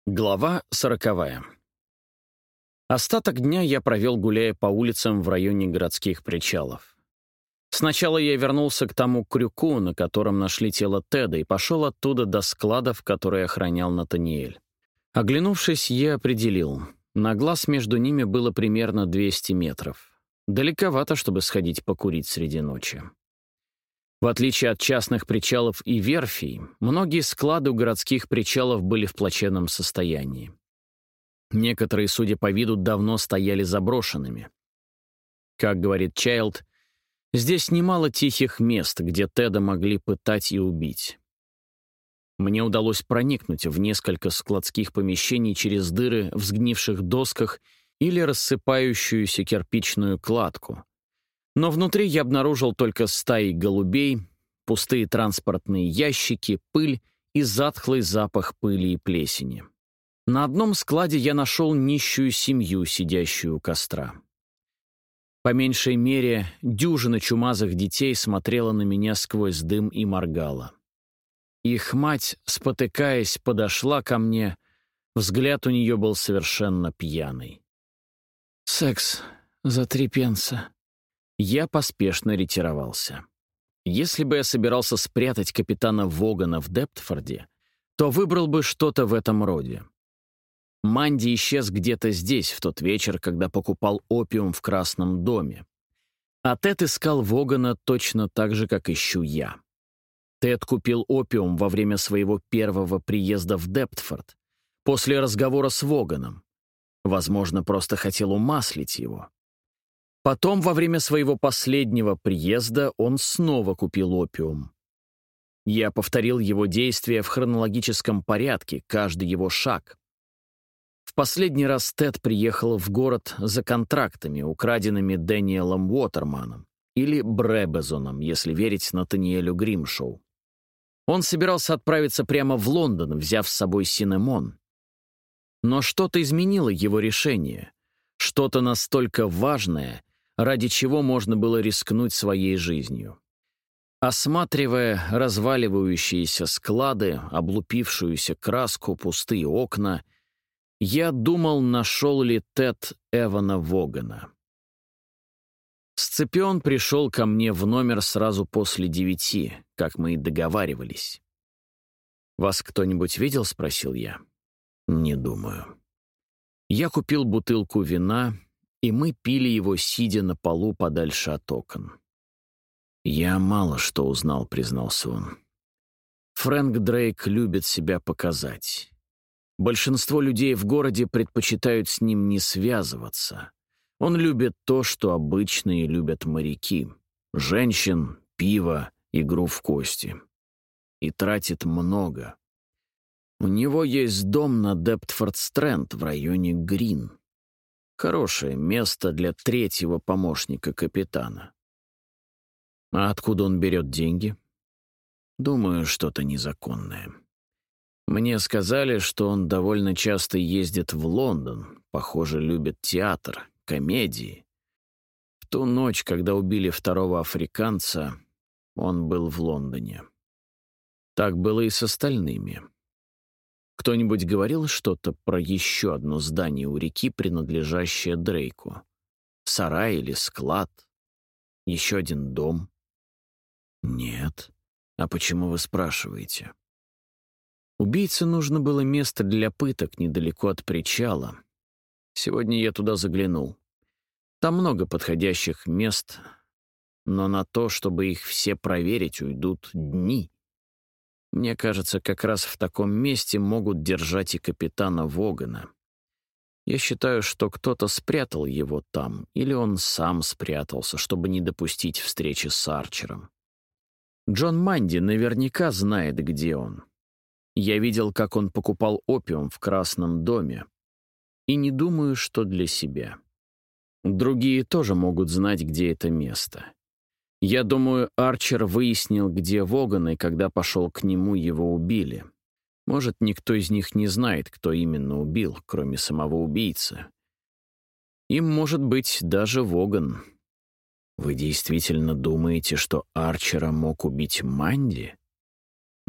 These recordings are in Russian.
Глава 40. Остаток дня я провел, гуляя по улицам в районе городских причалов. Сначала я вернулся к тому крюку, на котором нашли тело Теда, и пошел оттуда до складов, которые охранял Натаниэль. Оглянувшись, я определил. На глаз между ними было примерно 200 метров. Далековато, чтобы сходить покурить среди ночи. В отличие от частных причалов и верфей, многие склады у городских причалов были в плачевном состоянии. Некоторые, судя по виду, давно стояли заброшенными. Как говорит Чайлд, здесь немало тихих мест, где Теда могли пытать и убить. Мне удалось проникнуть в несколько складских помещений через дыры в сгнивших досках или рассыпающуюся кирпичную кладку. Но внутри я обнаружил только стаи голубей, пустые транспортные ящики, пыль и затхлый запах пыли и плесени. На одном складе я нашел нищую семью, сидящую у костра. По меньшей мере, дюжина чумазых детей смотрела на меня сквозь дым и моргала. Их мать, спотыкаясь, подошла ко мне, взгляд у нее был совершенно пьяный. «Секс за 3 пенса». Я поспешно ретировался. Если бы я собирался спрятать капитана Вогана в Дептфорде, то выбрал бы что-то в этом роде. Манди исчез где-то здесь в тот вечер, когда покупал опиум в Красном доме. А Тед искал Вогана точно так же, как ищу я. Тед купил опиум во время своего первого приезда в Дептфорд, после разговора с Воганом. Возможно, просто хотел умаслить его. Потом, во время своего последнего приезда, он снова купил опиум. Я повторил его действия в хронологическом порядке, каждый его шаг. В последний раз Тед приехал в город за контрактами, украденными Дэниелом Уотерманом, или Брэбезоном, если верить Натаниэлю Гримшоу. Он собирался отправиться прямо в Лондон, взяв с собой Синемон. Но что-то изменило его решение, что-то настолько важное, ради чего можно было рискнуть своей жизнью. Осматривая разваливающиеся склады, облупившуюся краску, пустые окна, я думал, нашел ли Тед Эвана Вогана. Сципион пришел ко мне в номер сразу после 9, как мы и договаривались. «Вас кто-нибудь видел?» — спросил я. «Не думаю». Я купил бутылку вина, и мы пили его, сидя на полу подальше от окон. «Я мало что узнал», — признался он. «Фрэнк Дрейк любит себя показать. Большинство людей в городе предпочитают с ним не связываться. Он любит то, что обычные любят моряки. Женщин, пиво, игру в кости. И тратит много. У него есть дом на Дептфорд-Стрэнд в районе Грин. Хорошее место для 3-го помощника капитана. А откуда он берет деньги? Думаю, что-то незаконное. Мне сказали, что он довольно часто ездит в Лондон, похоже, любит театр, комедии. В ту ночь, когда убили 2-го африканца, он был в Лондоне. Так было и с остальными. Кто-нибудь говорил что-то про еще одно здание у реки, принадлежащее Дрейку? Сарай или склад? Еще один дом? Нет. А почему вы спрашиваете? Убийце нужно было место для пыток недалеко от причала. Сегодня я туда заглянул. Там много подходящих мест, но на то, чтобы их все проверить, уйдут дни. Мне кажется, как раз в таком месте могут держать и капитана Вогана. Я считаю, что кто-то спрятал его там, или он сам спрятался, чтобы не допустить встречи с Арчером. Джон Манди наверняка знает, где он. Я видел, как он покупал опиум в Красном доме, и не думаю, что для себя. Другие тоже могут знать, где это место. Я думаю, Арчер выяснил, где Воган, и когда пошел к нему, его убили. Может, никто из них не знает, кто именно убил, кроме самого убийцы. Им может быть даже Воган. Вы действительно думаете, что Арчера мог убить Манди?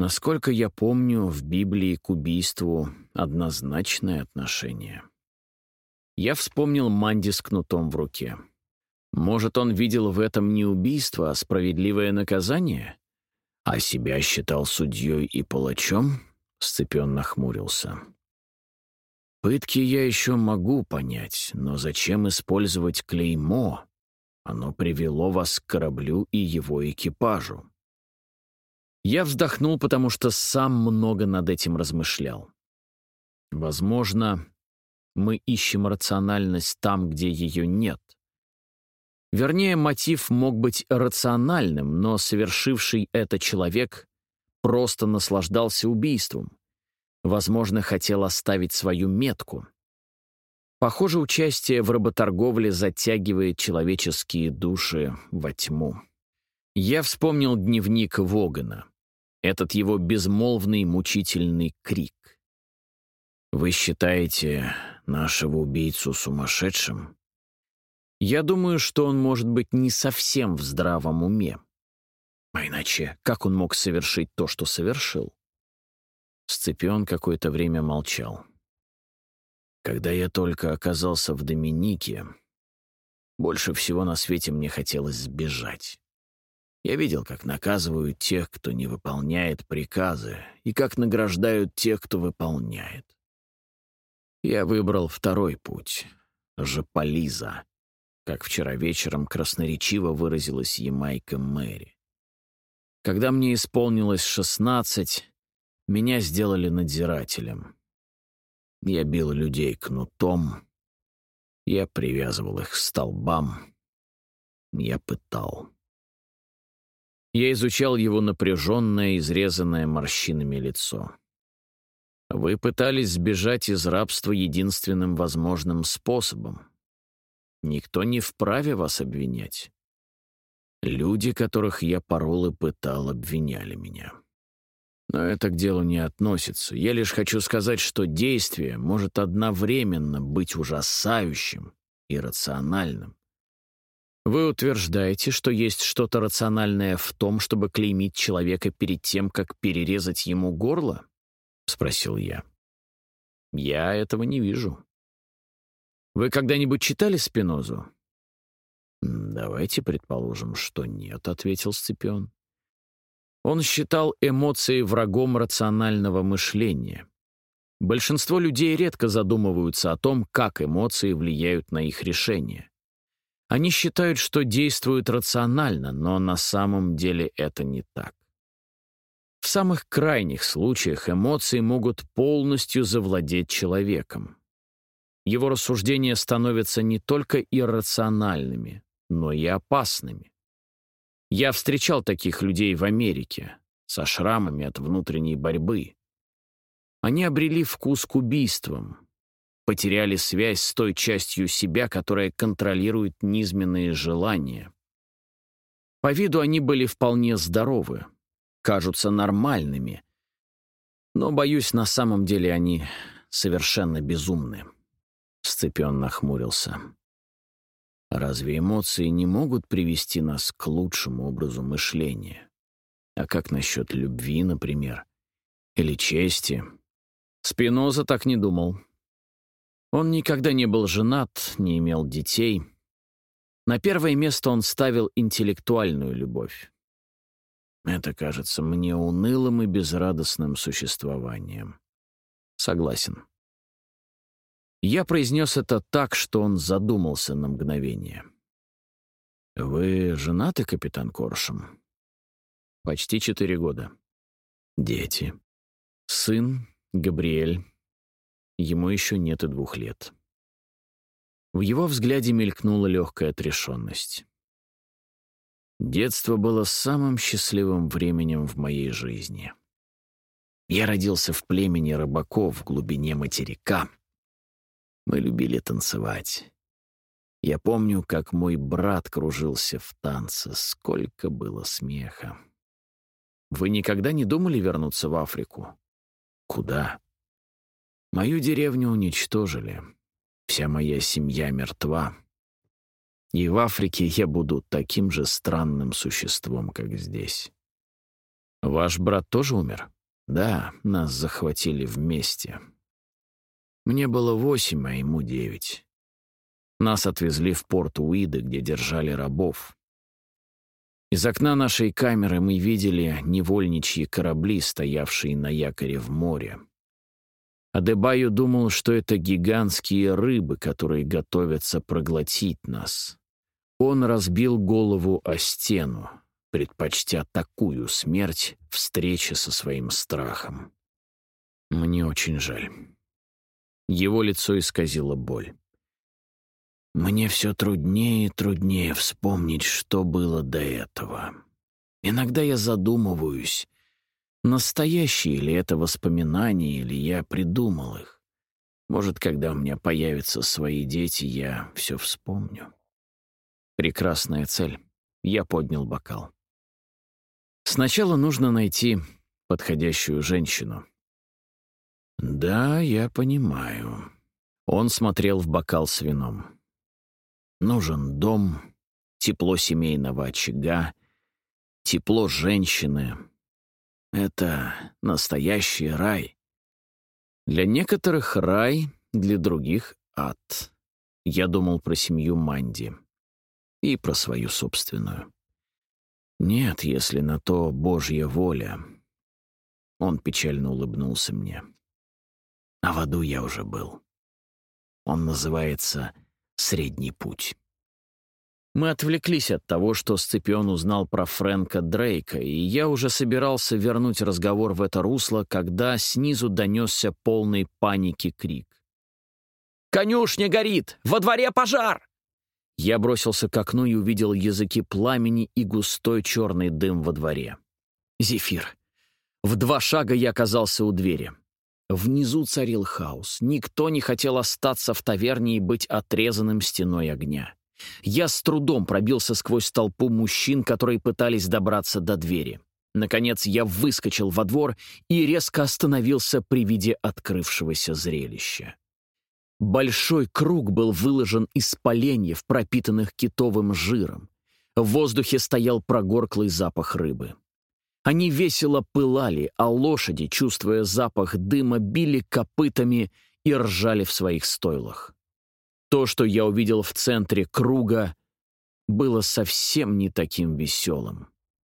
Насколько я помню, в Библии к убийству однозначное отношение. Я вспомнил Манди с кнутом в руке. Может, он видел в этом не убийство, а справедливое наказание? А себя считал судьей и палачом? Сципион нахмурился. Пытки я еще могу понять, но зачем использовать клеймо? Оно привело вас к кораблю и его экипажу. Я вздохнул, потому что сам много над этим размышлял. Возможно, мы ищем рациональность там, где ее нет. Вернее, мотив мог быть рациональным, но совершивший это человек просто наслаждался убийством. Возможно, хотел оставить свою метку. Похоже, участие в работорговле затягивает человеческие души во тьму. Я вспомнил дневник Вогана. Этот его безмолвный мучительный крик. «Вы считаете нашего убийцу сумасшедшим?» Я думаю, что он может быть не совсем в здравом уме. А иначе, как он мог совершить то, что совершил? Сципион какое-то время молчал. Когда я только оказался в Доминике, больше всего на свете мне хотелось сбежать. Я видел, как наказывают тех, кто не выполняет приказы, и как награждают тех, кто выполняет. Я выбрал второй путь — жополиза, как вчера вечером красноречиво выразилась Ямайка Мэри. Когда мне исполнилось 16, меня сделали надзирателем. Я бил людей кнутом, я привязывал их к столбам, я пытал. Я изучал его напряженное, изрезанное морщинами лицо. Вы пытались сбежать из рабства единственным возможным способом. Никто не вправе вас обвинять. Люди, которых я порол и пытал, обвиняли меня. Но это к делу не относится. Я лишь хочу сказать, что действие может одновременно быть ужасающим и рациональным. Вы утверждаете, что есть что-то рациональное в том, чтобы клеймить человека перед тем, как перерезать ему горло? Спросил я. Я этого не вижу. Вы когда-нибудь читали Спинозу? Давайте предположим, что нет, ответил Сципион. Он считал эмоции врагом рационального мышления. Большинство людей редко задумываются о том, как эмоции влияют на их решения. Они считают, что действуют рационально, но на самом деле это не так. В самых крайних случаях эмоции могут полностью завладеть человеком. Его рассуждения становятся не только иррациональными, но и опасными. Я встречал таких людей в Америке, со шрамами от внутренней борьбы. Они обрели вкус к убийствам, потеряли связь с той частью себя, которая контролирует низменные желания. По виду они были вполне здоровы, кажутся нормальными, но, боюсь, на самом деле они совершенно безумны. Сципион нахмурился. Разве эмоции не могут привести нас к лучшему образу мышления? А как насчет любви, например? Или чести? Спиноза так не думал. Он никогда не был женат, не имел детей. На первое место он ставил интеллектуальную любовь. Это кажется мне унылым и безрадостным существованием. Согласен. Я произнес это так, что он задумался на мгновение. «Вы женаты, капитан Коршун?» «Почти 4 года». «Дети?» «Сын, Габриэль. Ему еще нет и 2 лет». В его взгляде мелькнула легкая отрешенность. Детство было самым счастливым временем в моей жизни. Я родился в племени рыбаков в глубине материка. Мы любили танцевать. Я помню, как мой брат кружился в танце. Сколько было смеха. Вы никогда не думали вернуться в Африку? Куда? Мою деревню уничтожили. Вся моя семья мертва. И в Африке я буду таким же странным существом, как здесь. Ваш брат тоже умер? Да, нас захватили вместе. Мне было 8, а ему 9. Нас отвезли в порт Уида, где держали рабов. Из окна нашей камеры мы видели невольничьи корабли, стоявшие на якоре в море. Адебайо думал, что это гигантские рыбы, которые готовятся проглотить нас. Он разбил голову о стену, предпочтя такую смерть встрече со своим страхом. Мне очень жаль. Его лицо исказило боль. Мне все труднее и труднее вспомнить, что было до этого. Иногда я задумываюсь, настоящие ли это воспоминания, или я придумал их. Может, когда у меня появятся свои дети, я все вспомню. Прекрасная цель. Я поднял бокал. Сначала нужно найти подходящую женщину. Да, я понимаю. Он смотрел в бокал с вином. Нужен дом, тепло семейного очага, тепло женщины. Это настоящий рай. Для некоторых рай, для других — ад. Я думал про семью Манди и про свою собственную. Нет, если на то Божья воля. Он печально улыбнулся мне. А в аду я уже был. Он называется «Средний путь». Мы отвлеклись от того, что Сципион узнал про Фрэнка Дрейка, и я уже собирался вернуть разговор в это русло, когда снизу донесся полный паники крик. «Конюшня горит! Во дворе пожар!» Я бросился к окну и увидел языки пламени и густой черный дым во дворе. Зефир. В 2 шага я оказался у двери. Внизу царил хаос. Никто не хотел остаться в таверне и быть отрезанным стеной огня. Я с трудом пробился сквозь толпу мужчин, которые пытались добраться до двери. Наконец я выскочил во двор и резко остановился при виде открывшегося зрелища. Большой круг был выложен из поленьев, пропитанных китовым жиром. В воздухе стоял прогорклый запах рыбы. Они весело пылали, а лошади, чувствуя запах дыма, били копытами и ржали в своих стойлах. То, что я увидел в центре круга, было совсем не таким веселым.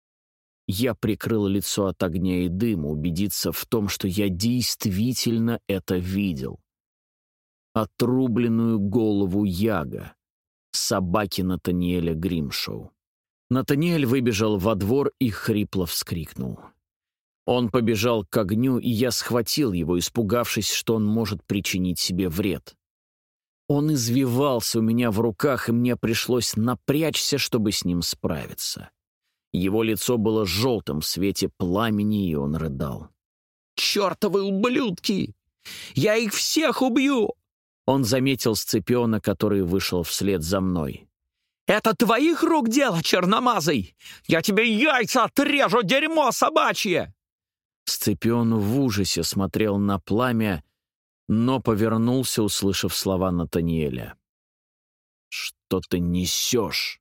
Я прикрыл лицо от огня и дыма, убедиться в том, что я действительно это видел. Отрубленную голову Яга, собаки Натаниэля Гримшоу. Натаниэль выбежал во двор и хрипло вскрикнул. Он побежал к огню, и я схватил его, испугавшись, что он может причинить себе вред. Он извивался у меня в руках, и мне пришлось напрячься, чтобы с ним справиться. Его лицо было желтым в свете пламени, и он рыдал. «Чертовы ублюдки! Я их всех убью!» Он заметил Сципиона, который вышел вслед за мной. «Это твоих рук дело, черномазый! Я тебе яйца отрежу, дерьмо собачье!» Сципион в ужасе смотрел на пламя, но повернулся, услышав слова Натаниэля. «Что ты несешь?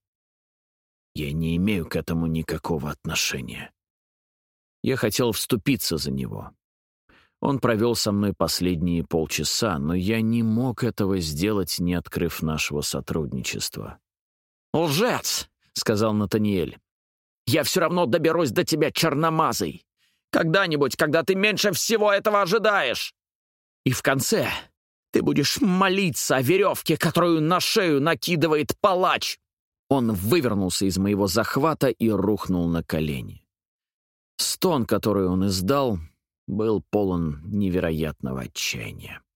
Я не имею к этому никакого отношения». Я хотел вступиться за него. Он провел со мной последние полчаса, но я не мог этого сделать, не открыв нашего сотрудничества. «Лжец!» — сказал Натаниэль. «Я все равно доберусь до тебя, черномазый! Когда-нибудь, когда ты меньше всего этого ожидаешь! И в конце ты будешь молиться о веревке, которую на шею накидывает палач!» Он вывернулся из моего захвата и рухнул на колени. Стон, который он издал, был полон невероятного отчаяния.